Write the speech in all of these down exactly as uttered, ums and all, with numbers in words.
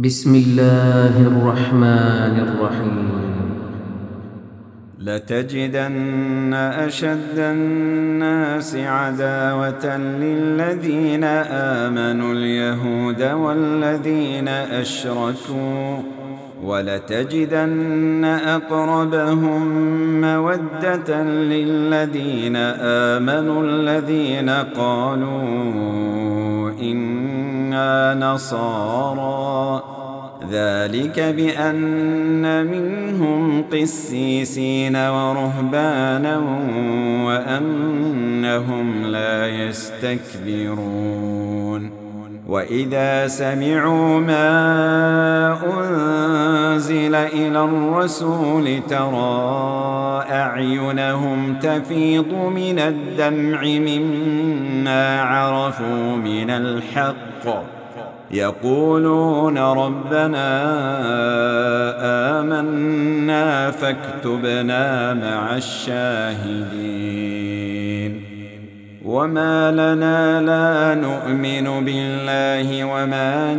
بسم الله الرحمن الرحيم. لتجدن أشد الناس عداوة للذين آمنوا اليهود والذين أشركوا، ولتجدن أقربهم مودة للذين آمنوا الذين قالوا إنا نصارى، ذلك بأن منهم قسيسين ورهبانا وأنهم لا يستكبرون. وإذا سمعوا ما أنزل إلى الرسول ترى أعينهم تفيض من الدمع مما عرفوا من الحق، يقولون ربنا آمنا فاكتبنا مع الشاهدين. وما لنا لا نؤمن بالله وما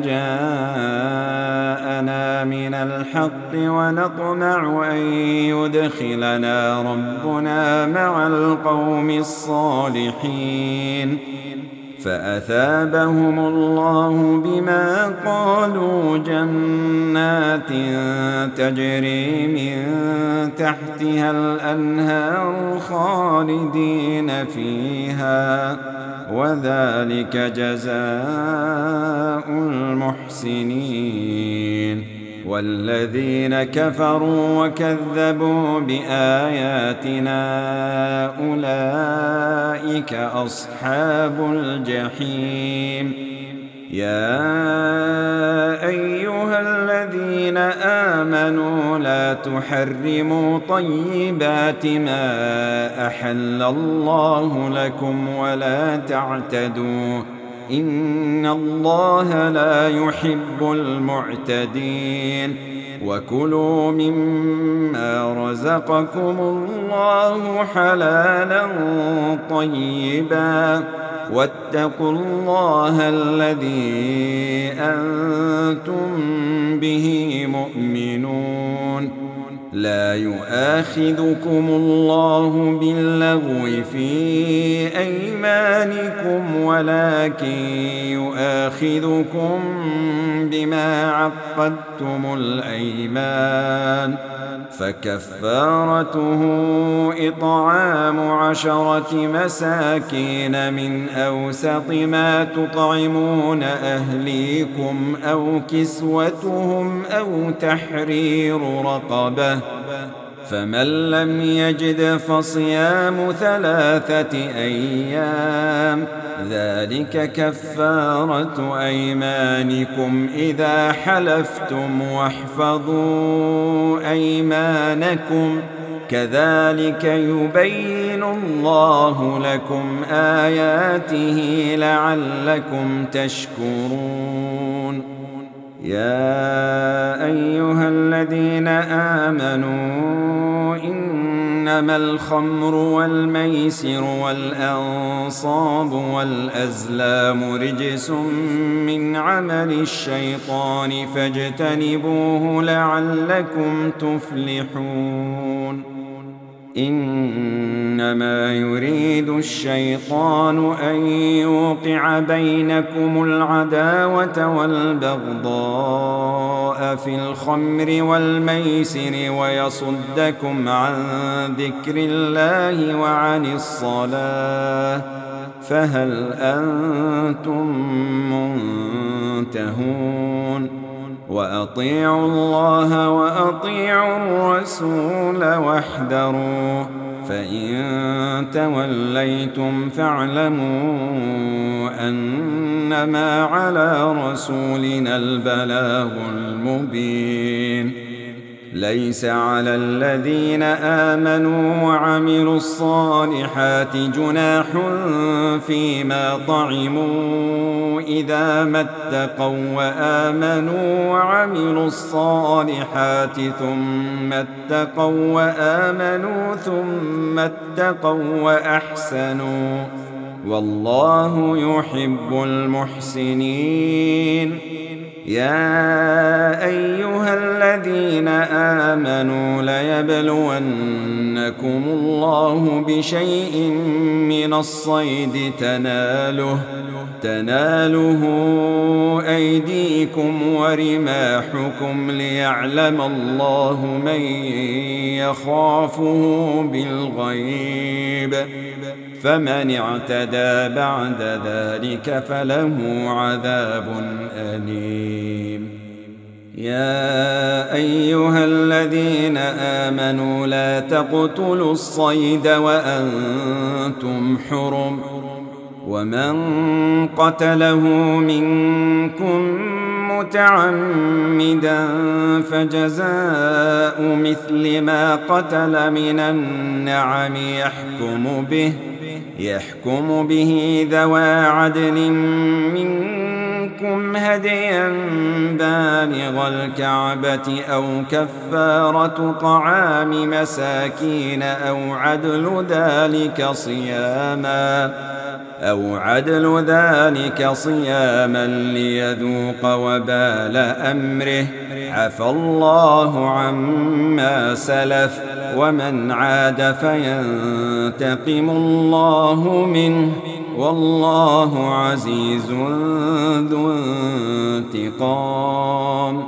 جاءنا من الحق ونطمع أن يدخلنا ربنا مع القوم الصالحين، فأثابهم الله بما قالوا جنات تجري من تحتها الأنهار خالدين فيها، وذلك جزاء المحسنين. والذين كفروا وكذبوا بآياتنا أولئك أصحاب الجحيم. يا أيها الذين آمنوا لا تحرموا طيبات ما أحل الله لكم ولا تعتدوا، إن الله لا يحب المعتدين. وكلوا مما رزقكم الله حلالا طيبا، واتقوا الله الذي أنتم به مؤمنون. لا يؤاخذكم الله باللغو في أيمانكم ولكن يؤاخذكم بما عقدتم الأيمان، فكفارته إطعام عشرة مساكين من أوسط ما تطعمون أهليكم أو كسوتهم أو تحرير رقبة، فمن لم يجد فصيام ثلاثة أيام، ذلك كفارة أيمانكم إذا حلفتم، واحفظوا أيمانكم، كذلك يبين الله لكم آياته لعلكم تشكرون. يا أيها الذين آمنوا إنما الخمر والميسر والأنصاب والأزلام رجس من عمل الشيطان فاجتنبوه لعلكم تفلحون. إنما يريد الشيطان أن يوقع بينكم العداوة والبغضاء في الخمر والميسر ويصدكم عن ذكر الله وعن الصلاة، فهل أنتم منتهون؟ وأطيعوا الله وأطيعوا الرسول واحذروا، فإن توليتم فاعلموا أنما على رسولنا البلاغ المبين. ليس على الذين آمنوا وعملوا الصالحات جناح فيما طعموا إذا ما اتقوا وآمنوا وعملوا الصالحات ثم اتقوا وآمنوا ثم اتقوا وأحسنوا، والله يحب المحسنين. يا أيها الذين آمنوا ليبلونكم الله بشيء من الصيد تناله تناله أيديكم ورماحكم ليعلم الله من يخافه بالغيب، فمن اعتدى بعد ذلك فله عذاب أليم. يا أيها الذين آمنوا لا تقتلوا الصيد وأنتم حرم، ومن قتله منكم متعمدا فجزاء مثل ما قتل من النعم يحكم به يحكم به ذوى عدل منكم هديا بالغ الكعبة أو كفارة طعام مساكين أو عدل ذلك صياما أو عدل ذلك صياما ليذوق وبال أمره، عفى الله عما سلف، ومن عاد فينتقم الله منه، والله عزيز ذو انتقام.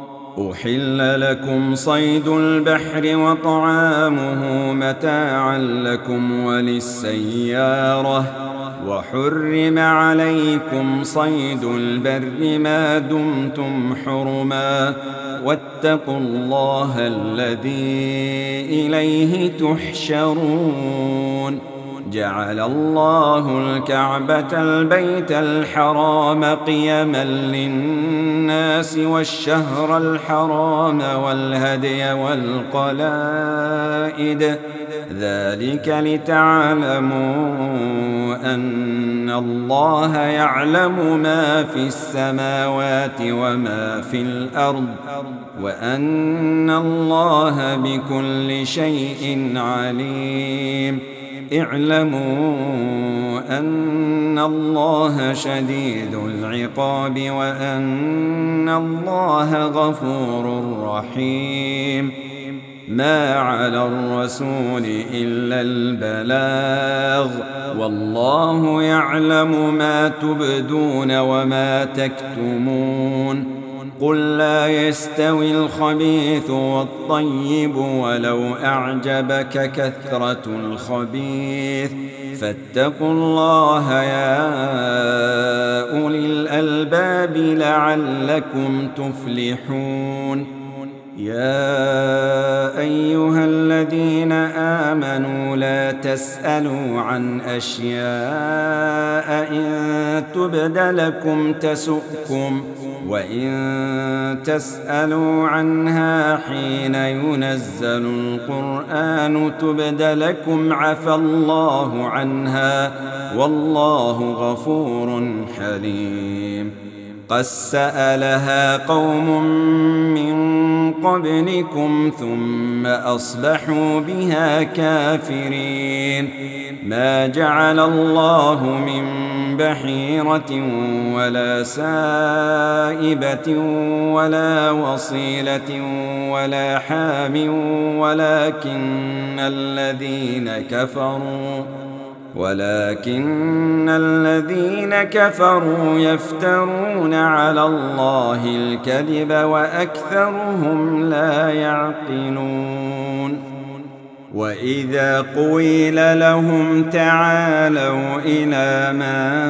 أحل لكم صيد البحر وطعامه متاعا لكم وللسيارة، وحرم عليكم صيد البر ما دمتم حرما، واتقوا الله الذي إليه تحشرون. جعل الله الكعبة البيت الحرام قيما للناس والشهر الحرام والهدي والقلائد، ذلك لتعلموا أن الله يعلم ما في السماوات وما في الأرض، وأن الله بكل شيء عليم. اعلموا أن الله شديد العقاب وأن الله غفور رحيم. ما على الرسول إلا البلاغ، والله يعلم ما تبدون وما تكتمون. قل لا يستوي الخبيث والطيب ولو أعجبك كثرة الخبيث، فاتقوا الله يا أولي الألباب لعلكم تفلحون. يا أيها الذين آمنوا لا تسألوا عن أشياء إن تبد لكم تسؤكم، وإن تسألوا عنها حين ينزل القرآن تبد لكم عفى الله عنها، والله غفور حليم. قد سألها قوم من قبلكم ثم أصبحوا بها كافرين. ما جعل الله من بحيرة ولا سائبة ولا وصيلة ولا حام، ولكن الذين كفروا ولكن الذين كفروا يفترون على الله الكذب وأكثرهم لا يعقلون. وإذا قيل لهم تعالوا إلى ما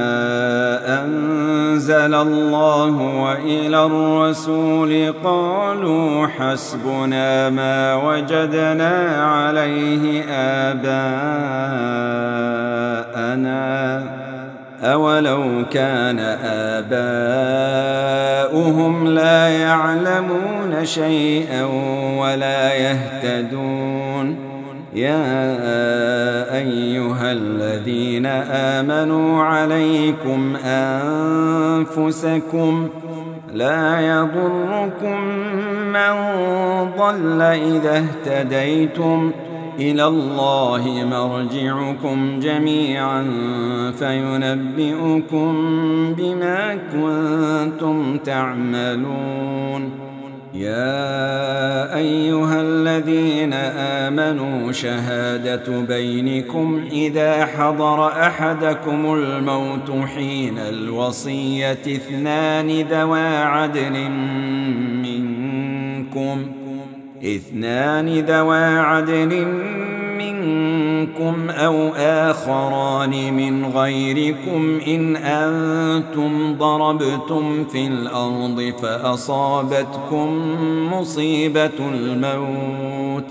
أنزل الله وإلى الرسول قالوا حسبنا ما وجدنا عليه آباءنا، أولو كان آباؤهم لا يعلمون شيئا ولا يهتدون. يا أيها الذين آمنوا عليكم أنفسكم لا يضركم من ضل إذا اهتديتم إلى الله مرجعكم جميعا فينبئكم بما كنتم تعملون. يا أيها الذين آمنوا شهادة بينكم إذا حضر أحدكم الموت حين الوصية اثنان ذوى عدل منكم اثنان ذوى عدل منكم أو آخران من غيركم إن أنتم ضربتم في الأرض فأصابتكم مصيبة الموت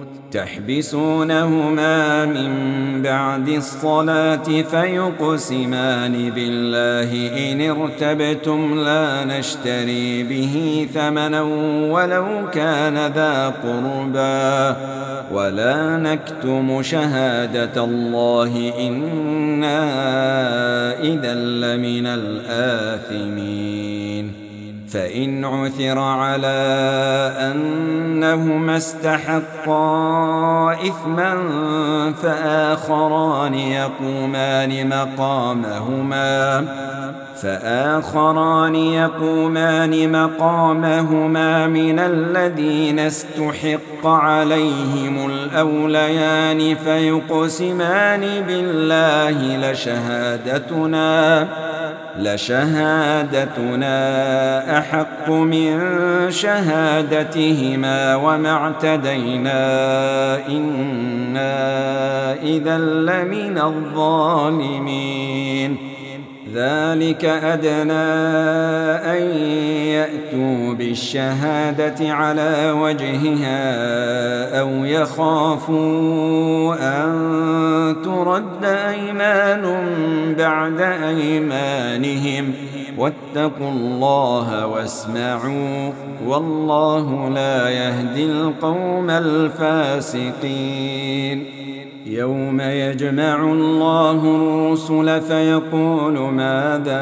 تحبسونهما من بعد الصلاة فيقسمان بالله إن ارتبتم لا نشتري به ثمنا ولو كان ذا قربى ولا نكتم شهادة الله إنا إذا لمن الآثمين. فإن عثر على أنهما استحقا إثما فآخران يقومان مقامهما فآخران يقومان مقامهما من الذين استحق عليهم الأوليان فيقسمان بالله لشهادتنا لشهادتنا أحق من شهادتهما وما اعتدينا إنا إذا لمن الظالمين. ذلك أدنى أن يأتوا بالشهادة على وجهها أو يخافوا أن ترد أيمان بعد أيمانهم واتقوا الله واسمعوا والله لا يهدي القوم الفاسقين. يوم يجمع الله الرسل فيقول ماذا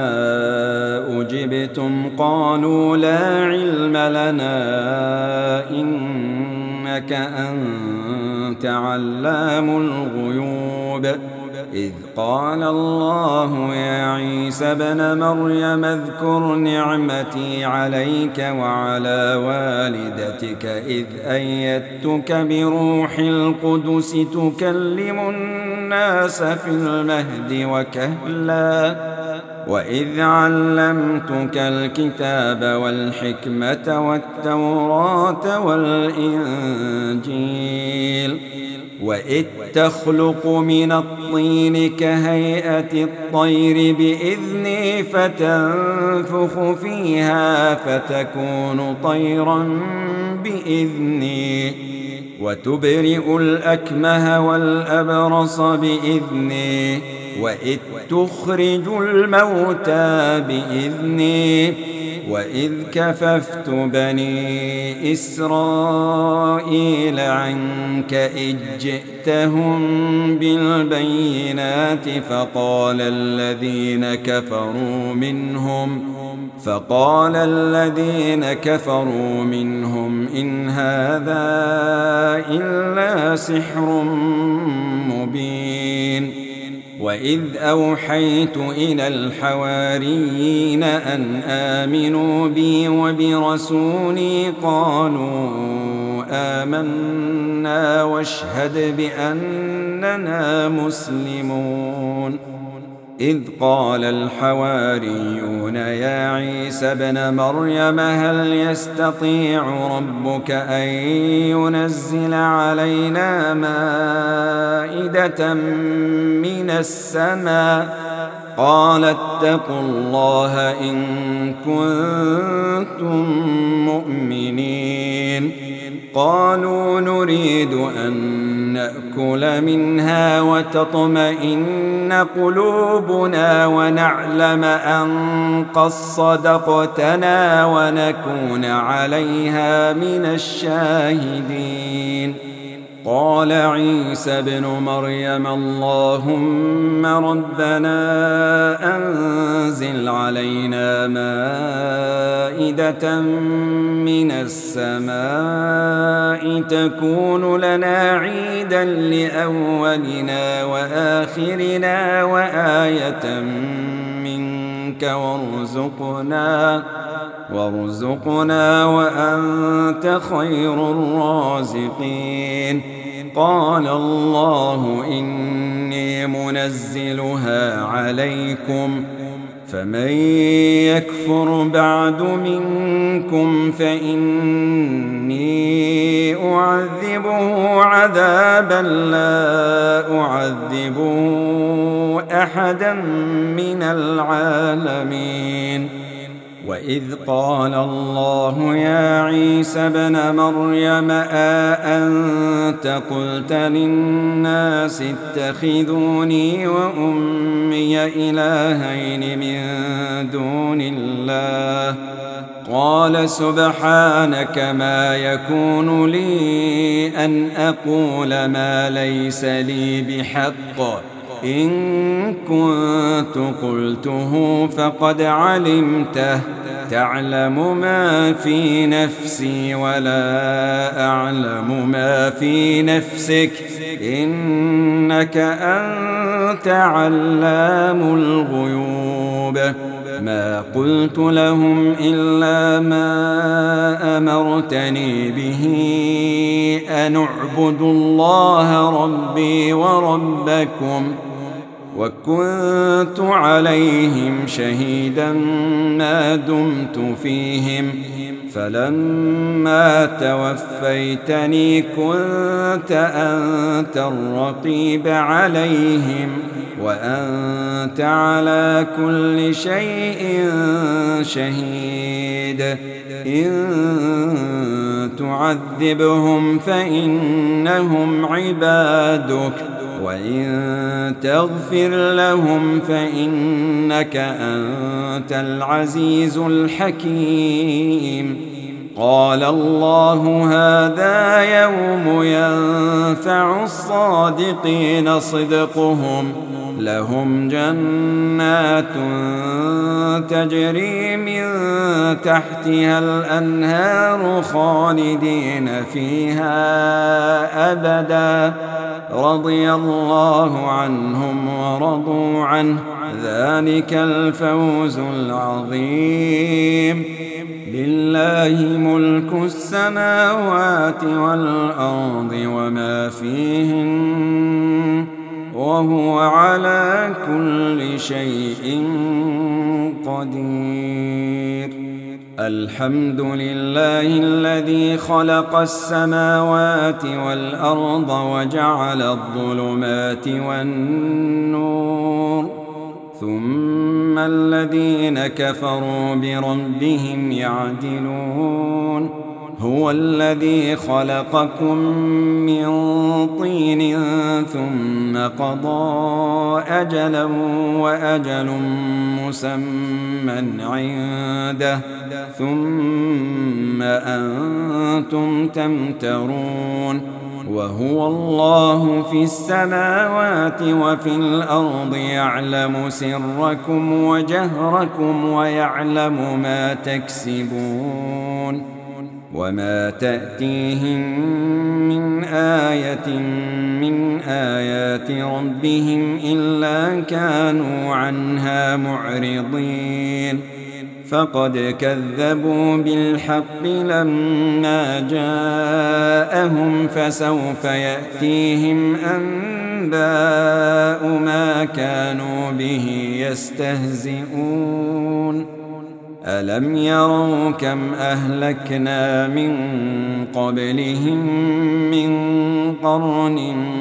أجبتم قالوا لا علم لنا إنك أنت علام الغيوب. إذ قال الله يا عيسى ابن مريم اذكر نعمتي عليك وعلى والدتك إذ أيدتك بروح القدس تكلم الناس في المهد وكهلا وإذ علمتك الكتاب والحكمة والتوراة والإنجيل وإذ تخلق من الطين كهيئة الطير بإذني فتنفخ فيها فتكون طيرا بإذني وتبرئ الأكمه والأبرص بإذني وإذ تخرج الموتى بإذني وإذ كففت بني إسرائيل عنك إذ جئتهم بالبينات فقال الذين كفروا منهم فقال الذين كفروا منهم إن هذا إلا سحر مبين. وإذ أوحيت إلى الحواريين أن آمنوا بي وبرسولي قالوا آمنا واشهد بأننا مسلمون. إذ قال الحواريون يا عيسى ابن مريم هل يستطيع ربك أن ينزل علينا مائدة من السماء قال اتقوا الله إن كنتم مؤمنين. قالوا نريد أن نأكل منها وتطمئن قلوبنا ونعلم أن قد صدقتنا ونكون عليها من الشاهدين. قال عيسى ابن مريم اللهم ربنا أنزل علينا مائدة من السماء تكون لنا عيدا لأولنا وآخرنا وآية منك وارزقنا وارزقنا وأنت خير الرازقين. قال الله إني منزلها عليكم فمن يكفر بعد منكم فإني أعذبه عذابا لا أعذبه أحدا من العالمين. وإذ قال الله يا عيسى ابن مريم أأنت قلت للناس اتخذوني وأمي إلهين من دون الله قال سبحانك ما يكون لي أن أقول ما ليس لي بحق إن كنت قلته فقد علمته تعلم ما في نفسي ولا أعلم ما في نفسك إنك أنت علام الغيوب. ما قلت لهم إلا ما أمرتني به أن اعبدوا الله ربي وربكم وكنت عليهم شهيدا ما دمت فيهم فلما توفيتني كنت أنت الرقيب عليهم وأنت على كل شيء شهيد. إن تعذبهم فإنهم عبادك وإن تغفر لهم فإنك أنت العزيز الحكيم. قال الله هذا يوم ينفع الصادقين صدقهم لهم جنات تجري من تحتها الأنهار خالدين فيها أبدا رضي الله عنهم ورضوا عنه ذلك الفوز العظيم. لله ملك السماوات والأرض وما فيهن وهو على كل شيء قدير. الحمد لله الذي خلق السماوات والأرض وجعل الظلمات والنور ثم الذين كفروا بربهم يعدلون. هو الذي خلقكم من طين ثم قضى أجلا وأجل مسمى عنده ثم أنتم تمترون. وهو الله في السماوات وفي الأرض يعلم سركم وجهركم ويعلم ما تكسبون. وما تأتيهم من آية من آيات ربهم إلا كانوا عنها معرضين. فقد كذبوا بالحق لما جاءهم فسوف يأتيهم أنباء ما كانوا به يستهزئون. ألم يروا كم أهلكنا من قبلهم من قرن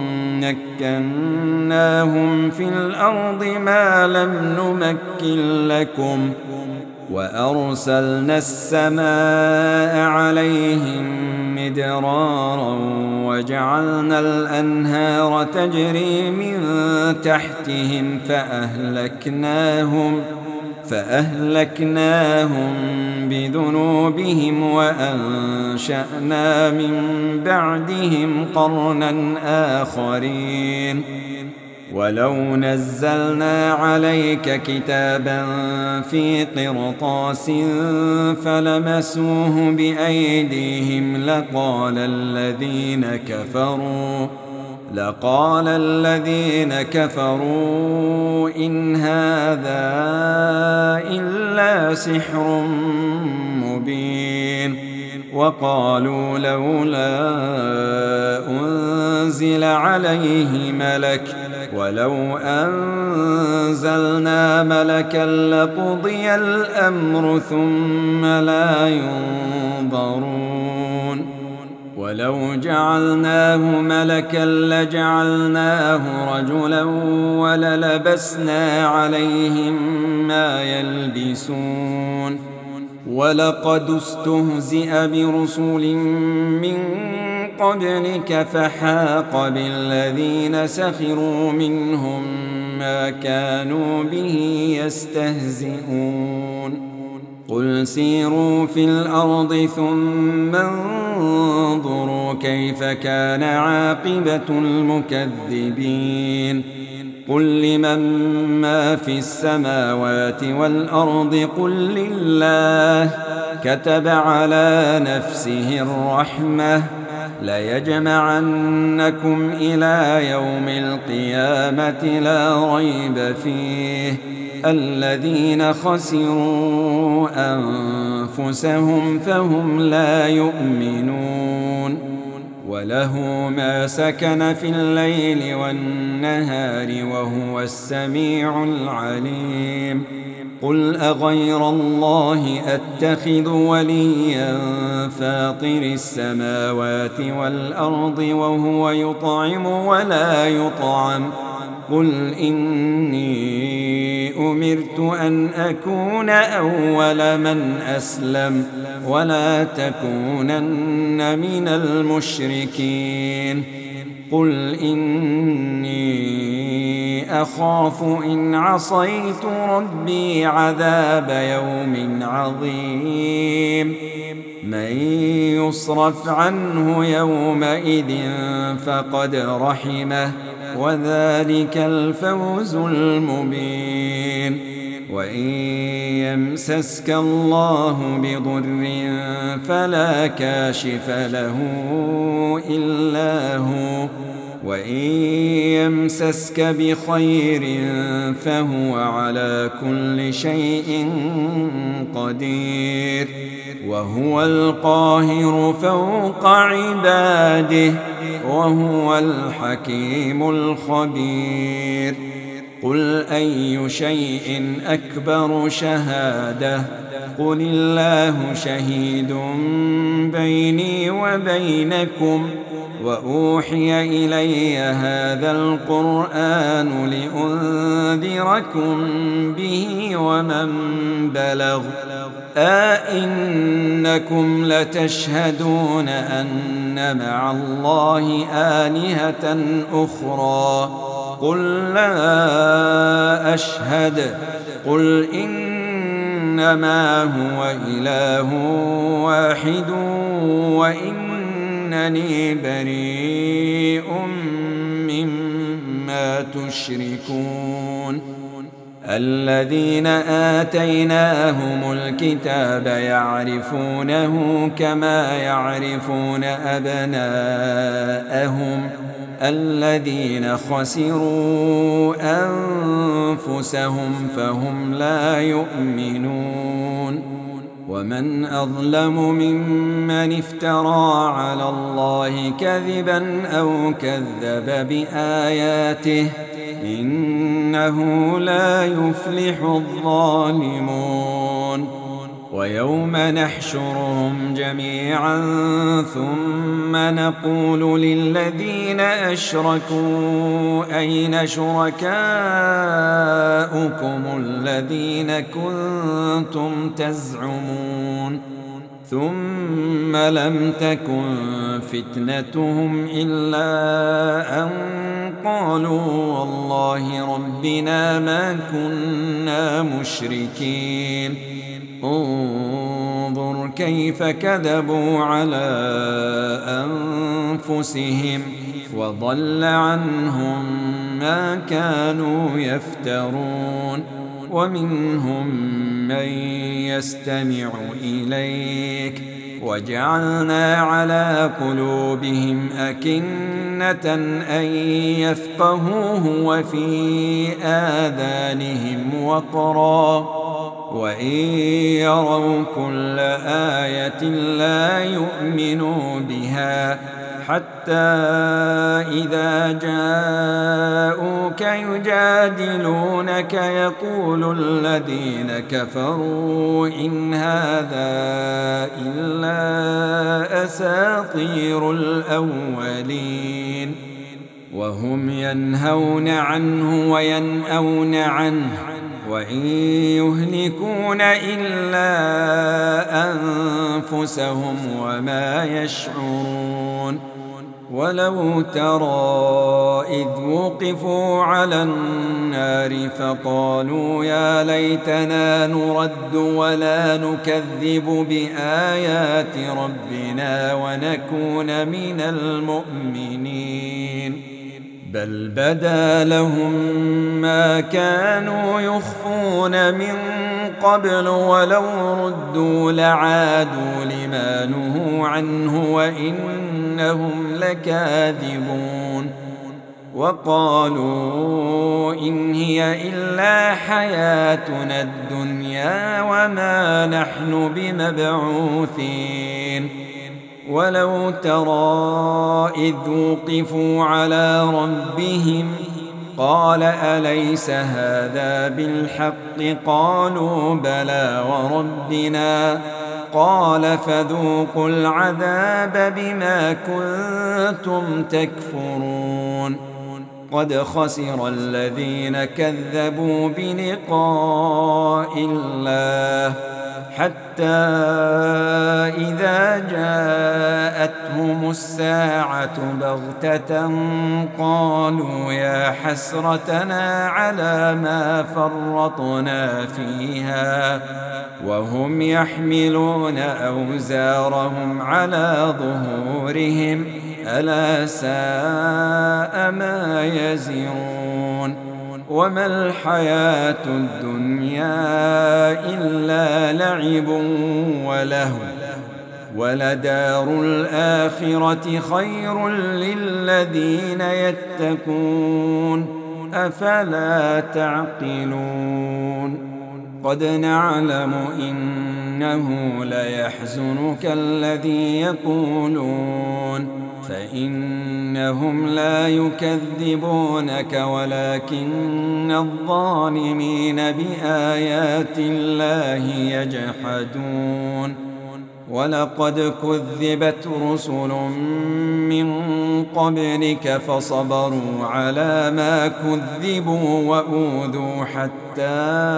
مكناهم في الأرض ما لم نمكن لكم وأرسلنا السماء عليهم مدرارا وجعلنا الأنهار تجري من تحتهم فأهلكناهم فأهلكناهم بذنوبهم وأنشأنا من بعدهم قرنا آخرين ولو نزلنا عليك كتابا في قرطاس فلمسوه بأيديهم لقال الذين كفروا لقال الذين كفروا إن هذا إلا سحر مبين وقالوا لولا أنزل عليه ملك ولو أنزلنا ملكا لقضي الأمر ثم لا ينظرون ولو جعلناه ملكا لجعلناه رجلا وللبسنا عليهم ما يلبسون ولقد استهزئ برسل من قبلك فحاق بالذين سخروا منهم ما كانوا به يستهزئون قل سيروا في الأرض ثم انظروا كيف كان عاقبة المكذبين قل لمن ما في السماوات والأرض قل لله كتب على نفسه الرحمة ليجمعنكم إلى يوم القيامة لا ريب فيه الذين خسروا أنفسهم فهم لا يؤمنون وله ما سكن في الليل والنهار وهو السميع العليم قل أغير الله أتخذ وليا فاطر السماوات والأرض وهو يطعم ولا يطعم قل إني أمرت أن أكون أول من أسلم ولا تكونن من المشركين قل إني أخاف إن عصيت ربي عذاب يوم عظيم من يصرف عنه يومئذ فقد رحمه وذلك الفوز المبين وإن يمسسك الله بضر فلا كاشف له إلا هو وإن يمسسك بخير فهو على كل شيء قدير وهو القاهر فوق عباده وهو الحكيم الخبير قل أي شيء أكبر شهادة قل الله شهيد بيني وبينكم وأوحي إلي هذا القرآن لأنذركم به ومن بلغ أئنكم لتشهدون أن مع الله آلهة أخرى قل لا أشهد قل إنما هو إله واحد وإنني بريء مما تشركون الذين آتيناهم الكتاب يعرفونه كما يعرفون أبناءهم الذين خسروا أنفسهم فهم لا يؤمنون ومن أظلم ممن افترى على الله كذبا أو كذب بآياته إنه لا يفلح الظالمون ويوم نحشرهم جميعا ثم نقول للذين أشركوا أين شركاؤكم الذين كنتم تزعمون ثم ثم لم تكن فتنتهم إلا أن قالوا والله ربنا ما كنا مشركين انظر كيف كذبوا على أنفسهم وضل عنهم ما كانوا يفترون ومنهم من يستمع إليك وجعلنا على قلوبهم أكنة أن يفقهوه وفي آذانهم وقرا وإن يروا كل آية لا يؤمنوا بها حتى إذا جاءوك يجادلونك يقول الذين كفروا إن هذا إلا أساطير الأولين وهم ينهون عنه وينأون عنه وإن يهلكون إلا أنفسهم وما يشعرون ولو ترى إذ وقفوا على النار فقالوا يا ليتنا نرد ولا نكذب بآيات ربنا ونكون من المؤمنين بل بدا لهم ما كانوا يخفون من قبل ولو ردوا لعادوا لما نهوا عنه وإنهم لكاذبون وقالوا إن هي إلا حياتنا الدنيا وما نحن بمبعوثين ولو ترى إذ وقفوا على ربهم قال أليس هذا بالحق قالوا بلى وربنا قال فذوقوا العذاب بما كنتم تكفرون قد خسر الذين كذبوا بلقاء الله حتى إذا جاءتهم الساعة بغتة قالوا يا حسرتنا على ما فرطنا فيها وهم يحملون أوزارهم على ظهورهم ألا ساء ما يزرون وما الحياة الدنيا إلا لعب ولهو ولدار الآخرة خير للذين يتقون أفلا تعقلون قد نعلم إنه ليحزنك الذي يقولون فإنهم لا يكذبونك ولكن الظالمين بآيات الله يجحدون ولقد كذبت رسل من قبلك فصبروا على ما كذبوا وأوذوا حتى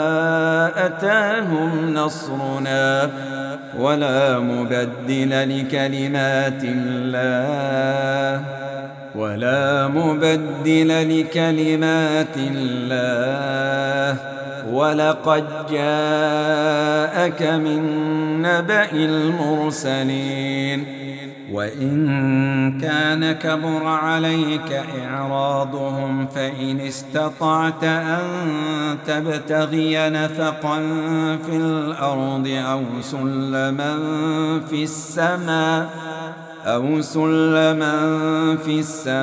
أتاهم نصرنا ولا مبدل لكلمات الله ولا مبدل لكلمات الله ولقد جاءك من نبأ المرسلين وإن كان كبر عليك إعراضهم فإن استطعت أن تبتغي نفقا في الأرض أو سلما في السماء أو سلما في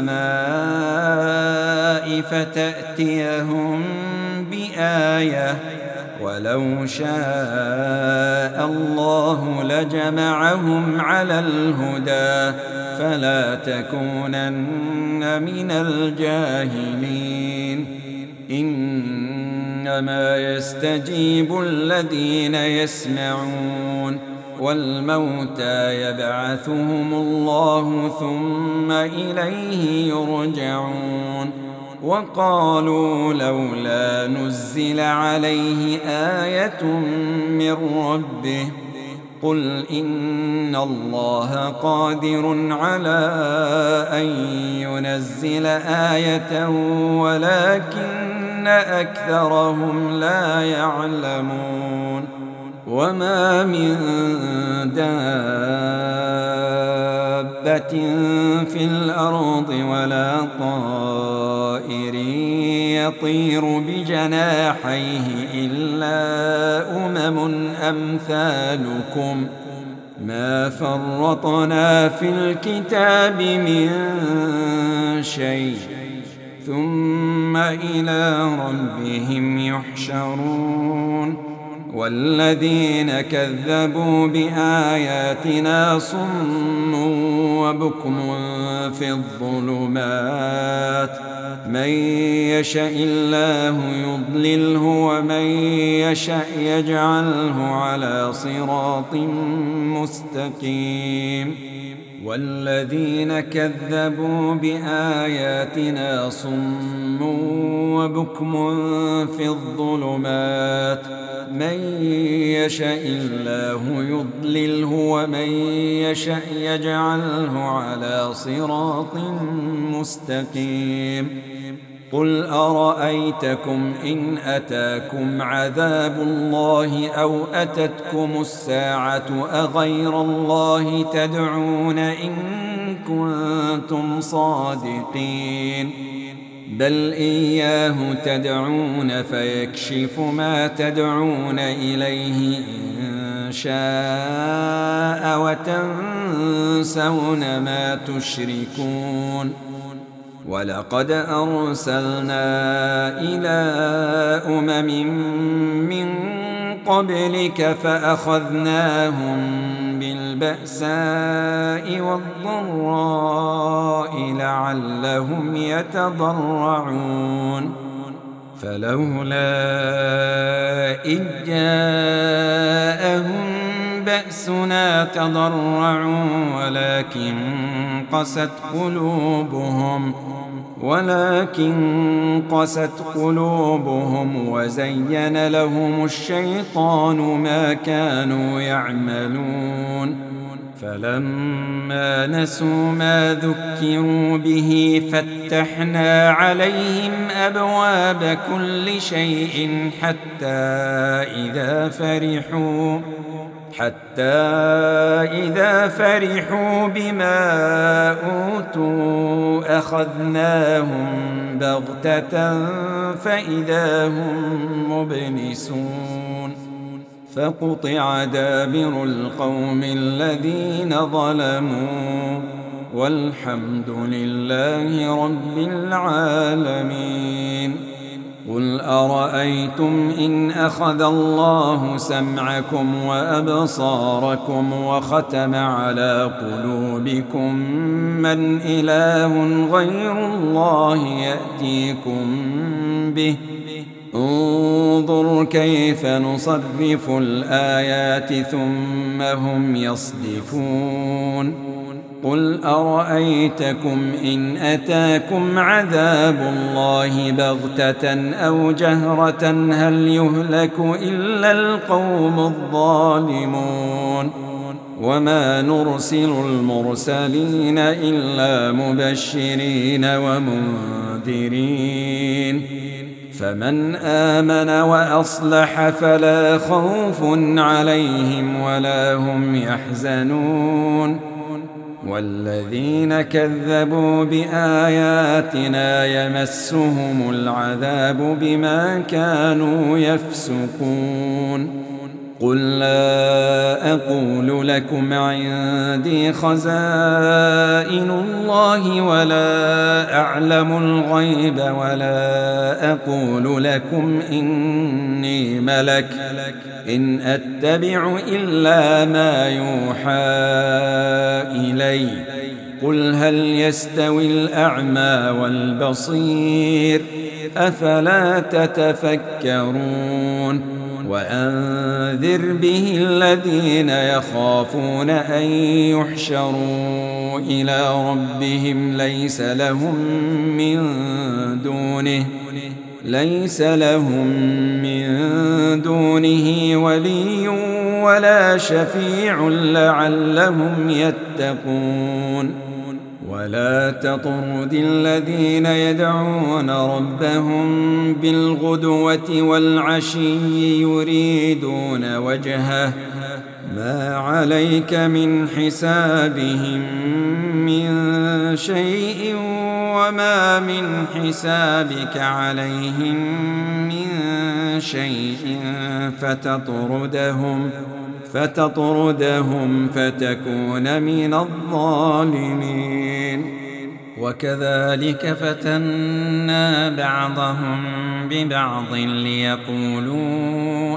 السماء فتأتيهم بآية ولو شاء الله لجمعهم على الهدى فلا تكونن من الجاهلين إنما يستجيب الذين يسمعون والموتى يبعثهم الله ثم إليه يرجعون وقالوا لولا نزل عليه آية من ربه قل إن الله قادر على أن ينزل آية ولكن أكثرهم لا يعلمون وما من دابة في الأرض ولا طائر يطير بجناحيه إلا أمم أمثالكم ما فرطنا في الكتاب من شيء ثم إلى ربهم يحشرون والذين كذبوا بآياتنا صم وبكم في الظلمات من يشاء الله يضلله ومن يشاء يجعله على صراط مستقيم والذين كذبوا بآياتنا صم وبكم في الظلمات من يشاء الله يضلله ومن يشاء يجعله على صراط مستقيم قل أرأيتكم إن أتاكم عذاب الله أو أتتكم الساعة أغير الله تدعون إن كنتم صادقين بل إياه تدعون فيكشف ما تدعون إليه إن شاء وتنسون ما تشركون ولقد أرسلنا إلى أمم من قبلك فأخذناهم بالبأساء والضراء لعلهم يتضرعون فلولا إذ جاءهم بأسنا تضرعوا ولكن قست قلوبهم ولكن قست قلوبهم وزين لهم الشيطان ما كانوا يعملون فلما نسوا ما ذكروا به فتحنا عليهم أبواب كل شيء حتى إذا فرحوا حتى إذا فرحوا بما أوتوا أخذناهم بغتة فإذا هم مبلسون فقطع دابر القوم الذين ظلموا والحمد لله رب العالمين قل أرأيتم إن أخذ الله سمعكم وأبصاركم وختم على قلوبكم من إله غير الله يأتيكم به انظر كيف نصرف الآيات ثم هم يصدفون قل أرأيتكم إن أتاكم عذاب الله بغتة أو جهرة هل يهلك إلا القوم الظالمون وما نرسل المرسلين إلا مبشرين ومنذرين فمن آمن وأصلح فلا خوف عليهم ولا هم يحزنون والذين كذبوا بآياتنا يمسهم العذاب بما كانوا يفسقون قل لا أقول لكم عندي خزائن الله ولا أعلم الغيب ولا أقول لكم إني ملك إن أتبع إلا ما يوحى إلي قل هل يستوي الأعمى والبصير أفلا تتفكرون وأنذر به الذين يخافون أن يحشروا إلى ربهم ليس لهم من دونه ليس لهم من دونه ولي ولا شفيع لعلهم يتقون ولا تطرد الذين يدعون ربهم بالغدوة والعشي يريدون وجهه ما عليك من حسابهم من شيء وما من حسابك عليهم من شيء فتطردهم فتطردهم فتكون من الظالمين وكذلك فتنا بعضهم ببعض ليقولوا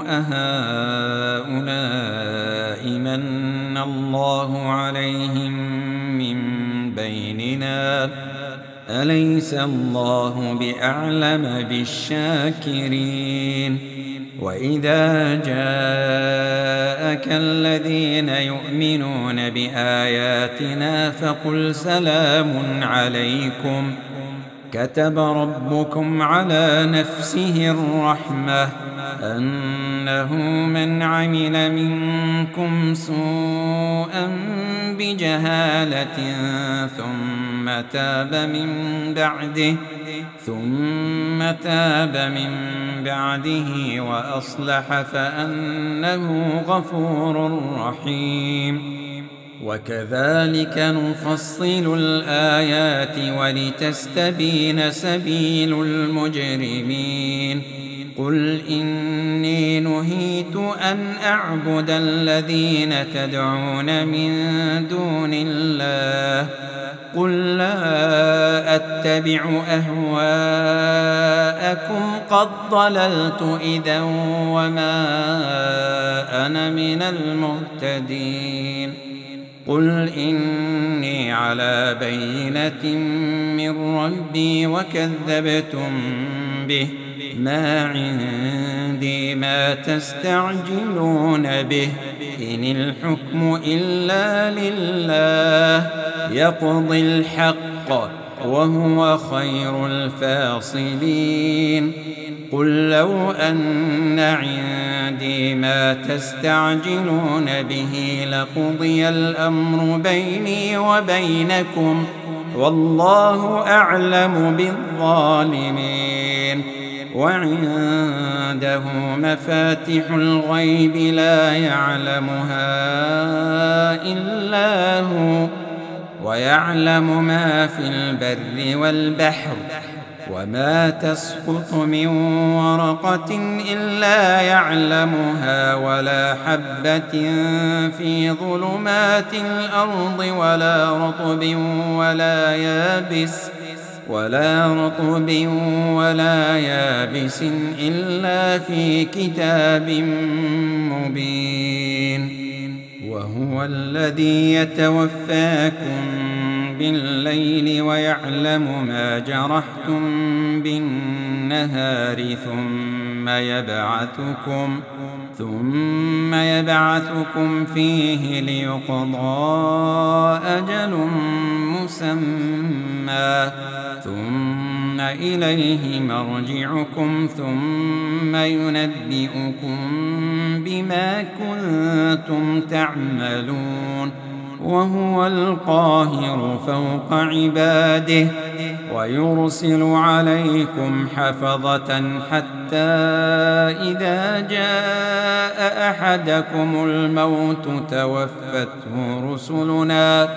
أهؤلاء من الله عليهم من بيننا أليس الله بأعلم بالشاكرين وإذا جاءك الذين يؤمنون بآياتنا فقل سلام عليكم كتب ربكم على نفسه الرحمة أنه من عمل منكم سوءا بجهالة ثم تاب من بعده ثم تاب من بعده وأصلح فأنه غفور رحيم وكذلك نفصل الآيات ولتستبين سبيل المجرمين قل إني نهيت أن أعبد الذين تدعون من دون الله قل لا أتبع أهواءكم قد ضللت إذا وما أنا من المهتدين قل إني على بينة من ربي وكذبتم به ما عندي ما تستعجلون به إن الحكم إلا لله يقضي الحق وهو خير الفاصلين قل لو أن عندي ما تستعجلون به لقضي الأمر بيني وبينكم والله أعلم بالظالمين وعنده مفاتح الغيب لا يعلمها إلا هو ويعلم ما في البر والبحر وما تسقط من ورقة إلا يعلمها ولا حبة في ظلمات الأرض ولا رطب ولا يابس ولا رطب ولا يابس إلا في كتاب مبين وهو الذي يتوفاكم بالليل ويعلم ما جرحتم بالنهار ثم يبعثكم ثم يبعثكم فيه ليقضى أجل مسمى ثم إليه مرجعكم ثم ينبئكم بما كنتم تعملون وهو القاهر فوق عباده ويرسل عليكم حفظة حتى إذا جاء أحدكم الموت توفته رسلنا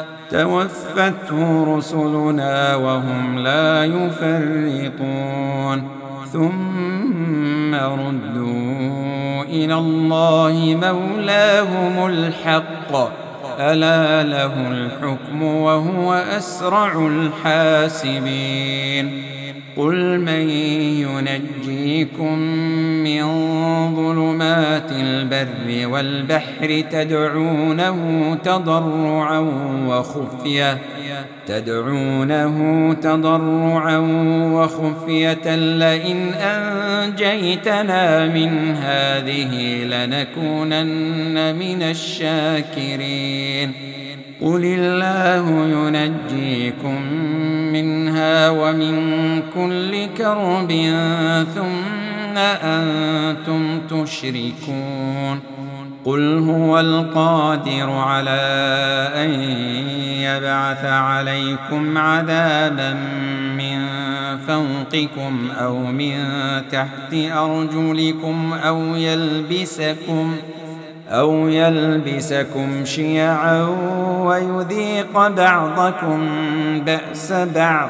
توفته رسلنا وهم لا يفرطون ثم ردوا إلى الله مولاهم الحق ألا له الحكم وهو أسرع الحاسبين قل من ينجيكم من ظلمات البر والبحر تدعونه تضرعا وخفية تدعونه تضرعا وخفية لئن أنجيتنا من هذه لنكونن من الشاكرين قل الله ينجيكم منها ومن كل كرب ثم أنتم تشركون قل هو القادر على أن يبعث عليكم عذابا من فوقكم أو من تحت أرجلكم أو يلبسكم أو يلبسكم شيعا ويذيق بعضكم بأس بعض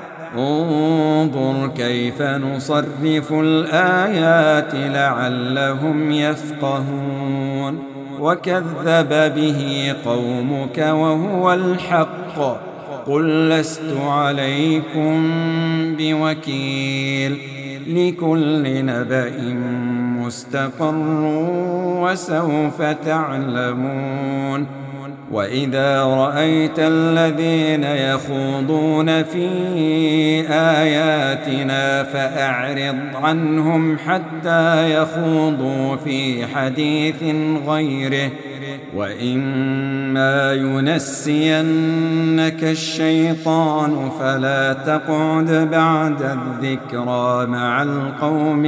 انظر كيف نصرف الآيات لعلهم يفقهون وكذب به قومك وهو الحق قل لست عليكم بوكيل لكل نبأ مستقر وسوف تعلمون وإذا رأيت الذين يخوضون في آياتنا فأعرض عنهم حتى يخوضوا في حديث غيره وإما ينسينك الشيطان فلا تقعد بعد الذكرى مع القوم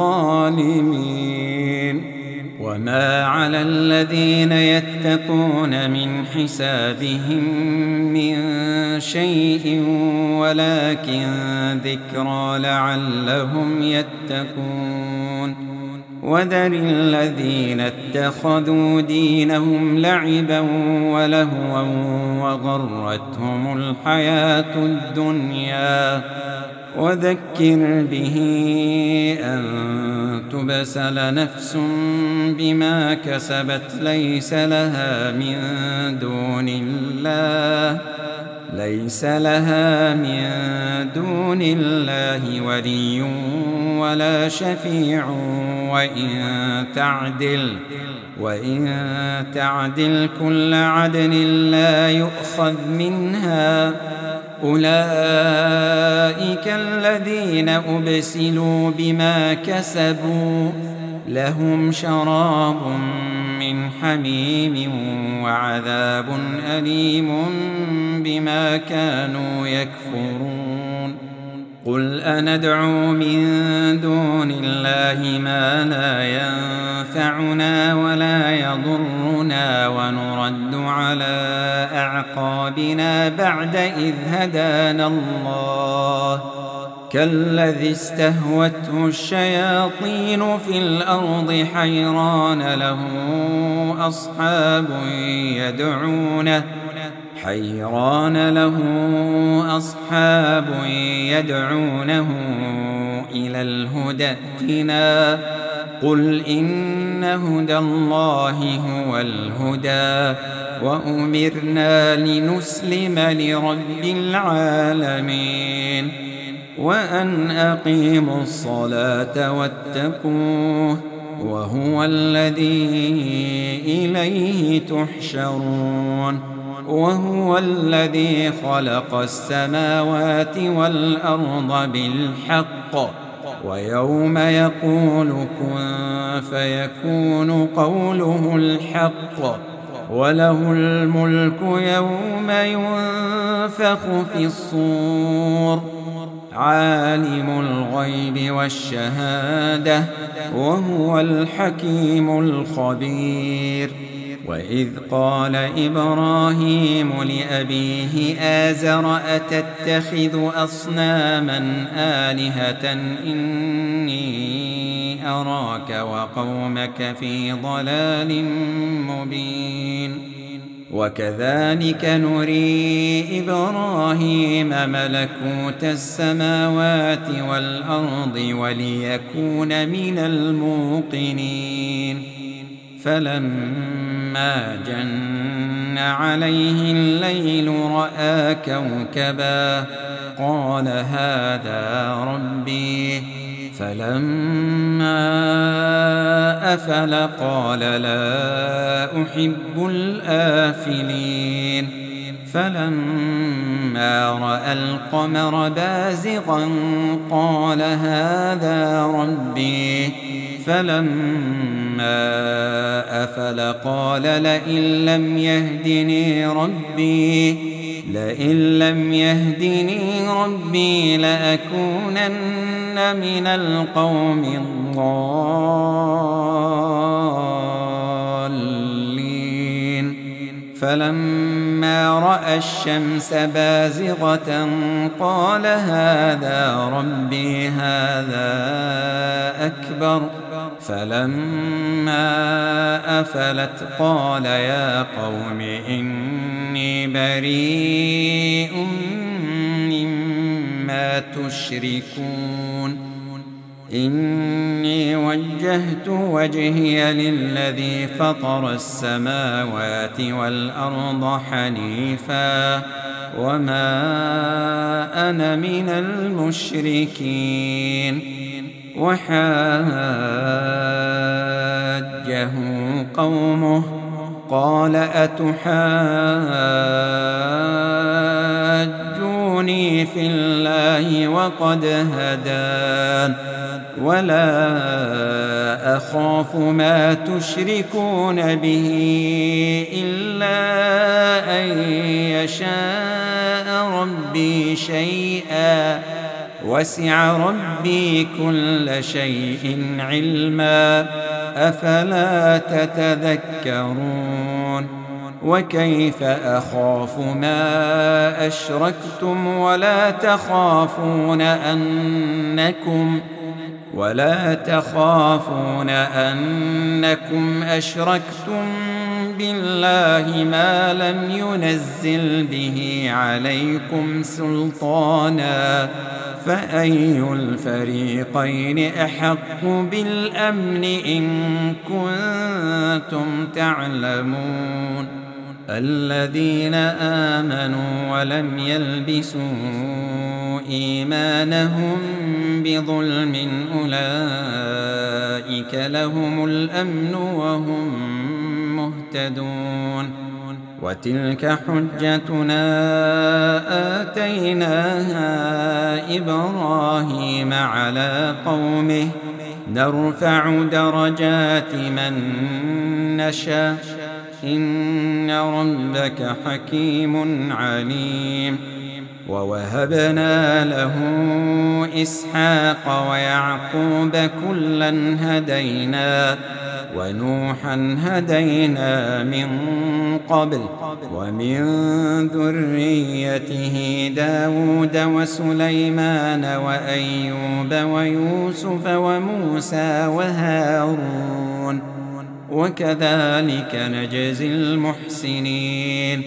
الظالمين وما على الذين يتقون من حسابهم من شيء ولكن ذكرى لعلهم يتقون وذر الذين اتخذوا دينهم لعبا ولهوا وغرتهم الحياة الدنيا وذكر به أن تبسل نفس بما كسبت ليس لها من دون الله ليس لها من دون الله ولي ولا شفيع وإن تعدل وإن تعدل كل عدل لا يؤخذ منها أولئك الذين أبسلوا بما كسبوا لهم شراب من حميم وعذاب أليم بما كانوا يكفرون قل أندعو من دون الله ما لا ينفعنا ولا يضرنا ونرد على أعقابنا بعد إذ هدانا الله كالذي استهوته الشياطين في الأرض حيران له أصحاب يدعونه حيران له أصحاب يدعونه إلى الهدى ائتنا قل إن هدى الله هو الهدى وأمرنا لنسلم لرب العالمين وأن أقيموا الصلاة واتقوه وهو الذي إليه تحشرون وهو الذي خلق السماوات والأرض بالحق ويوم يقول كن فيكون قوله الحق وله الملك يوم ينفخ في الصور عالم الغيب والشهادة وهو الحكيم الخبير وإذ قال إبراهيم لأبيه آزر أتتخذ أصناما آلهة إني أراك وقومك في ضلال مبين وكذلك نري إبراهيم ملكوت السماوات والأرض وليكون من الموقنين فلما جن عليه الليل رأى كوكبا قال هذا ربي فلما أفل قال لا أحب الآفلين فلما رأى القمر بازغا قال هذا ربي فلما أفل قال لئن لم يهدني ربي لئن لم يهدني ربي لأكونن من القوم الضالين. فلما رأى الشمس بازغة قال هذا ربي هذا أكبر. فلما أفلت قال يا قوم إني بريء مما تشركون إني وجهت وجهي للذي فطر السماوات والأرض حنيفا وما أنا من المشركين. وحاجه قومه قال أتحاجوني في الله وقد هدان ولا أخاف ما تشركون به إلا أن يشاء ربي شيئا وسع ربي كل شيء علما أفلا تتذكرون. وكيف أخاف ما أشركتم ولا تخافون أنكم ولا تخافون أنكم أشركتم بالله ما لم ينزل به عليكم سلطانا فأي الفريقين أحق بالأمن إن كنتم تعلمون. الذين آمنوا ولم يلبسوا إيمانهم بظلم أولئك لهم الأمن وهم مهتدون. وتلك حجتنا آتيناها إبراهيم على قومه نرفع درجات من نشاء إن ربك حكيم عليم. ووهبنا له إسحاق ويعقوب كلا هدينا ونوحا هدينا من قبل ومن ذريته داود وسليمان وأيوب ويوسف وموسى وهارون وكذلك نجزي المحسنين.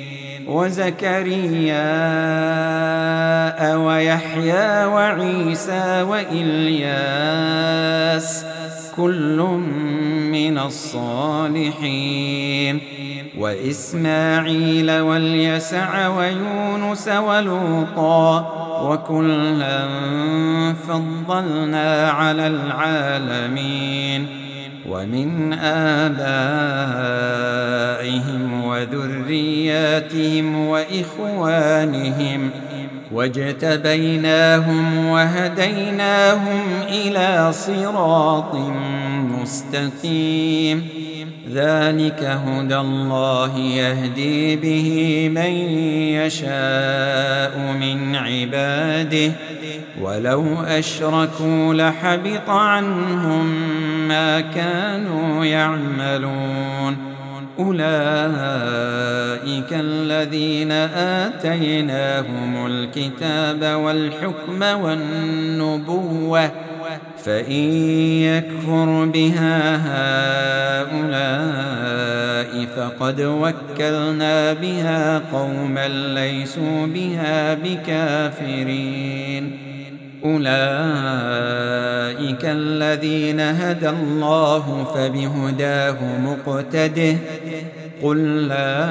وزكريا ويحيى وعيسى وإلياس كل من الصالحين وإسماعيل واليسع ويونس ولوطا وكلا فضلنا على العالمين. ومن آبائهم وذرياتهم وإخوانهم واجتبيناهم وهديناهم إلى صراط مستقيم. ذلك هدى الله يهدي به من يشاء من عباده ولو أشركوا لحبط عنهم ما كانوا يعملون. أولئك الذين آتيناهم الكتاب والحكم والنبوة فإن يكفر بها هؤلاء فقد وكلنا بها قوما ليسوا بها بكافرين. أولئك الذين هدى الله فبهداه مقتده قل لا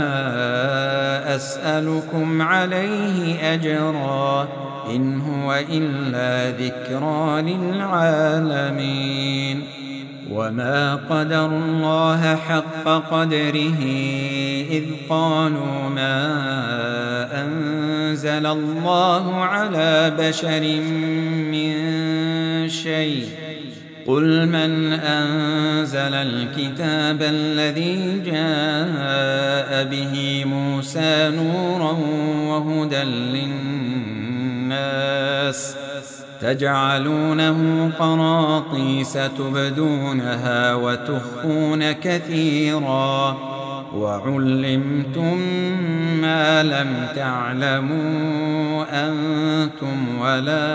أسألكم عليه أجرا إن هو إلا ذكرى للعالمين. وما قدر الله حق قدره إذ قالوا ما أنزل الله على بشر من شيء قل من أنزل الكتاب الذي جاء به موسى نورا وهدى للناس تجعلونه قراطيس تبدونها وتخفون كثيرا وعلمتم ما لم تعلموا أنتم ولا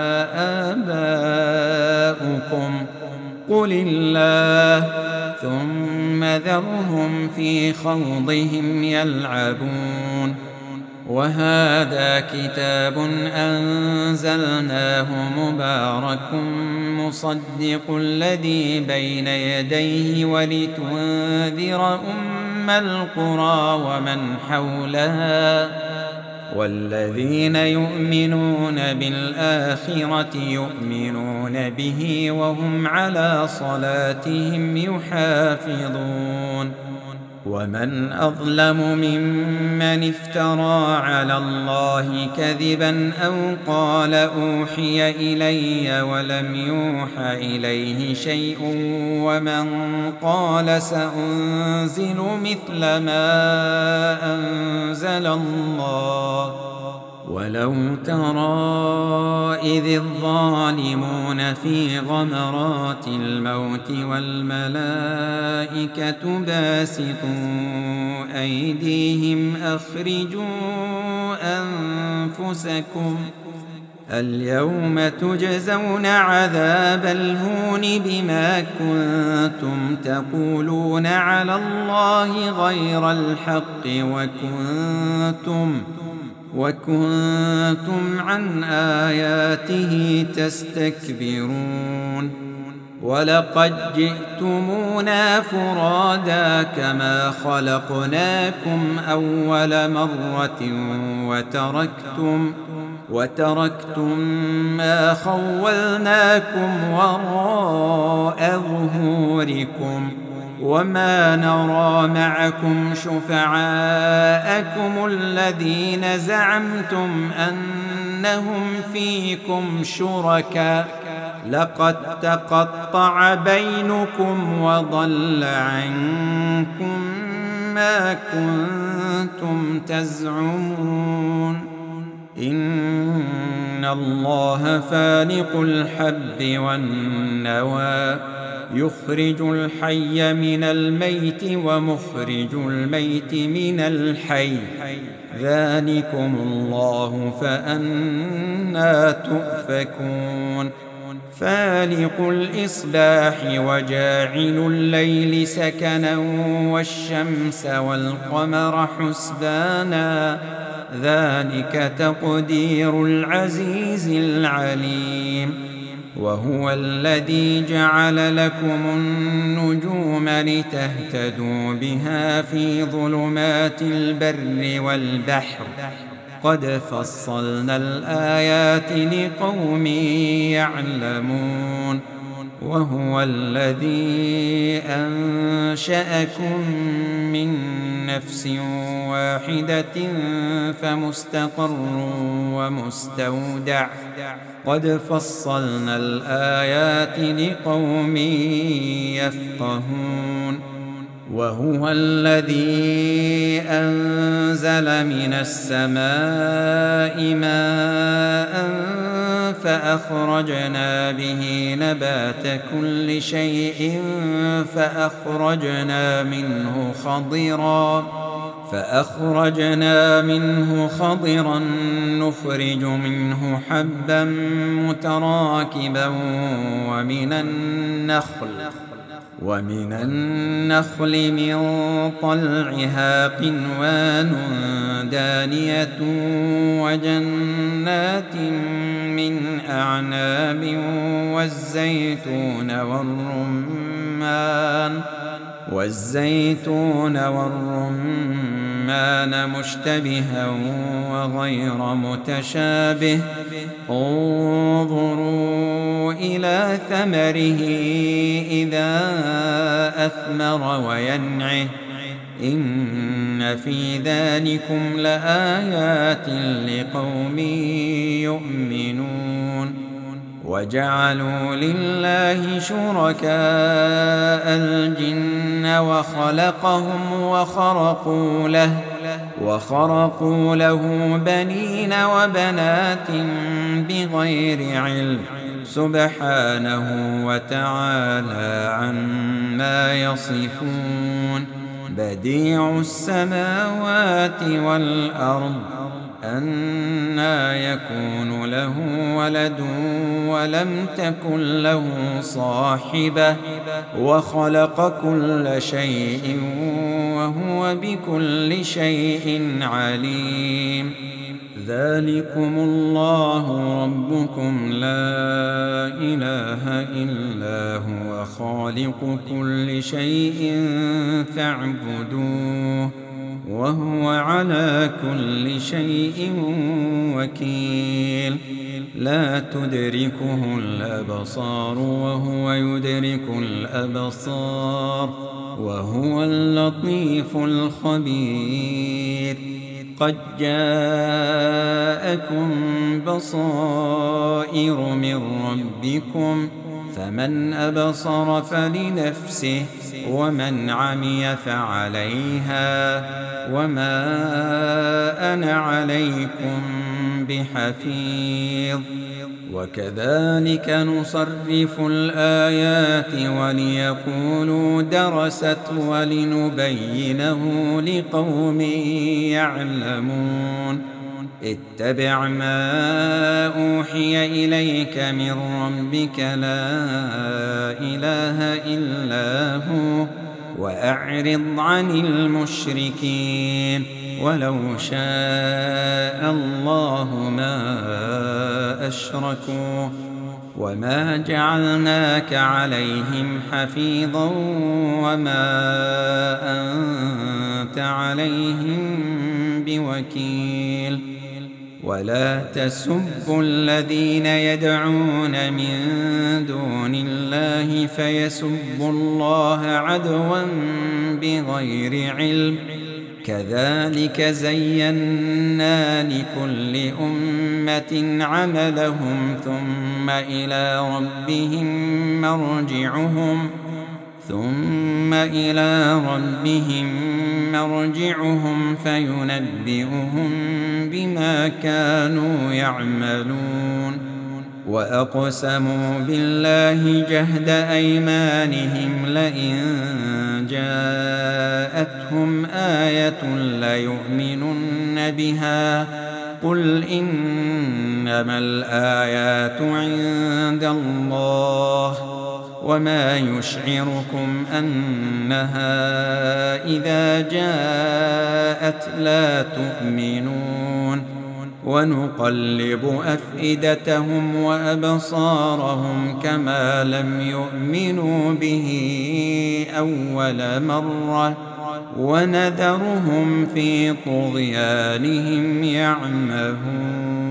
آباؤكم قل الله ثم ذرهم في خوضهم يلعبون وهذا كتاب أنزلناه مبارك مصدق الذي بين يديه ولتنذر أم القرى ومن حولها والذين يؤمنون بالآخرة يؤمنون به وهم على صلاتهم يحافظون ومن أظلم ممن افترى على الله كذبا أو قال أوحي إلي ولم يوحى إليه شيء ومن قال سأنزل مثل ما أنزل الله ولو ترى إذ الظالمون في غمرات الموت والملائكة باسطوا أيديهم أخرجوا أنفسكم اليوم تجزون عذاب الهون بما كنتم تقولون على الله غير الحق وكنتم وكنتم عن آياته تستكبرون ولقد جئتمونا فرادا كما خلقناكم أول مرة وتركتم وتركتم ما خولناكم وراء ظهوركم وما نرى معكم شفعاءكم الذين زعمتم أنهم فيكم شركاء لقد تقطع بينكم وضل عنكم ما كنتم تزعمون إن الله فالق الحب والنوى يخرج الحي من الميت ومخرج الميت من الحي ذلكم الله فأنى تؤفكون فالق الإصباح وجاعل الليل سكنا والشمس والقمر حسبانا ذلك تقدير العزيز العليم وهو الذي جعل لكم النجوم لتهتدوا بها في ظلمات البر والبحر قد فصلنا الآيات لقوم يعلمون وهو الذي أنشأكم من نفس واحدة فمستقر ومستودع قد فصلنا الآيات لقوم يفقهون وهو الذي أنزل من السماء ماء فأخرجنا به نبات كل شيء فأخرجنا منه خضرا فأخرجنا منه خضرا نخرج منه حبا متراكبا ومن النخل ومن النخل من طلعها قنوان دانية وجنات من أعناب والزيتون والرمان والزيتون والرمان مشتبها وغير متشابه انظروا إلى ثمره إذا أثمر وينعه إن في ذلكم لآيات لقوم يؤمنون وجعلوا لله شركاء الجن وخلقهم وخرقوا له وخرقوا له بنين وبنات بغير علم سبحانه وتعالى عما يصفون. بديع السماوات والأرض أنى يكون له ولد ولم تكن له صاحبة وخلق كل شيء وهو بكل شيء عليم. ذلكم الله ربكم لا إله إلا هو خالق كل شيء فاعبدوه وهو على كل شيء وكيل. لا تدركه الأبصار وهو يدرك الأبصار وهو اللطيف الخبير. قد جاءكم بصائر من ربكم فمن أبصر فلنفسه ومن عمي فعليها وما أنا عليكم بحفيظ. وكذلك نصرف الآيات وليقولوا درست ولنبينه لقوم يعلمون. اتبع ما أوحي إليك من ربك لا إله إلا هو وأعرض عن المشركين. ولو شاء الله ما أشركوا وما جعلناك عليهم حفيظا وما أنت عليهم بوكيل. ولا تسبوا الذين يدعون من دون الله فيسبوا الله عدوا بغير علم. كذلك زينا لكل أمة عملهم ثم إلى ربهم مرجعهم ثم إلى ربهم مرجعهم فينبئهم بما كانوا يعملون. وأقسموا بالله جهد أيمانهم لئن جاءتهم آية ليؤمنن بها قل إنما الآيات عند الله وما يشعركم أنها إذا جاءت لا تؤمنون. ونقلب أفئدتهم وأبصارهم كما لم يؤمنوا به أول مرة ونذرهم في طغيانهم يعمهون.